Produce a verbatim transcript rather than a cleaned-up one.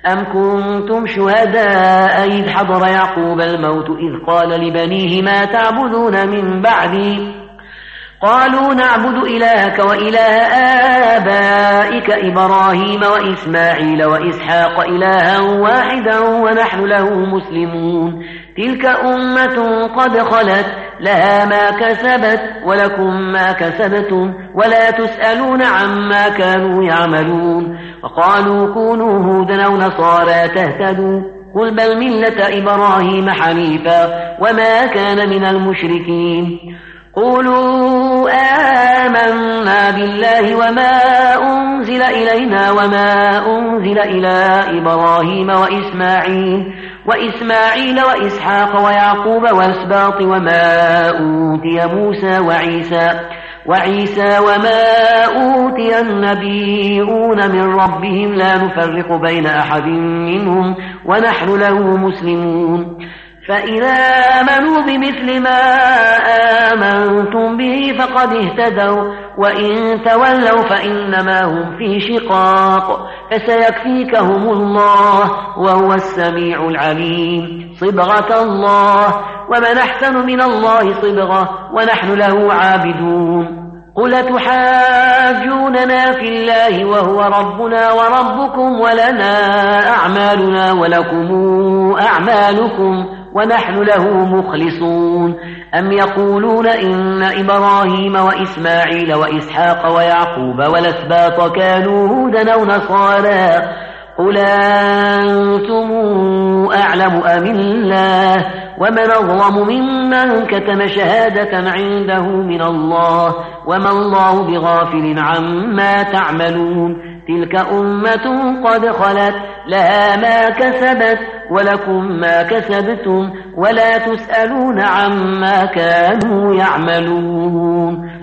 أم كنتم شهداء إذ حضر يعقوب الموت إذ قال لبنيه ما تعبدون من بعدي قالوا نعبد إلهك وإله آبائك إبراهيم وإسماعيل وإسحاق إلها واحدا ونحن له مسلمون تلك أمة قد خلت لها ما كسبت ولكم ما كسبتم ولا تسألون عما كانوا يعملون وقالوا كونوا هودا أو نصارى تهتدوا قل بل ملة إبراهيم حنيفا وما كان من المشركين قولوا آمنا بالله وما أنزل إلينا وما أنزل إلى إبراهيم وإسماعيل وإسماعيل وإسحاق ويعقوب والأسباط وما أوتي موسى وعيسى وعيسى وما أوتي النبيون من ربهم لا نفرق بين أحد منهم ونحن له مسلمون فإذا آمنوا بمثل ما آمنتم به فقد اهتدوا وإن تولوا فإنما هم في شقاق فسيكفيكهم الله وهو السميع العليم صبغة الله ومن أحسن من الله صبغة ونحن له عابدون قل تحاجوننا في الله وهو ربنا وربكم ولنا أعمالنا ولكم أعمالكم ونحن له مخلصون أم يقولون إن إبراهيم وإسماعيل وإسحاق ويعقوب والأسباط كانوا هودا أو نصارى قل أنتم أعلم أم الله ومن أظلم ممن كتم شهادة عنده من الله وما الله بغافل عما تعملون تلك أمة قد خلت لها ما كسبت ولكم ما كسبتم ولا تسألون عما كانوا يعملون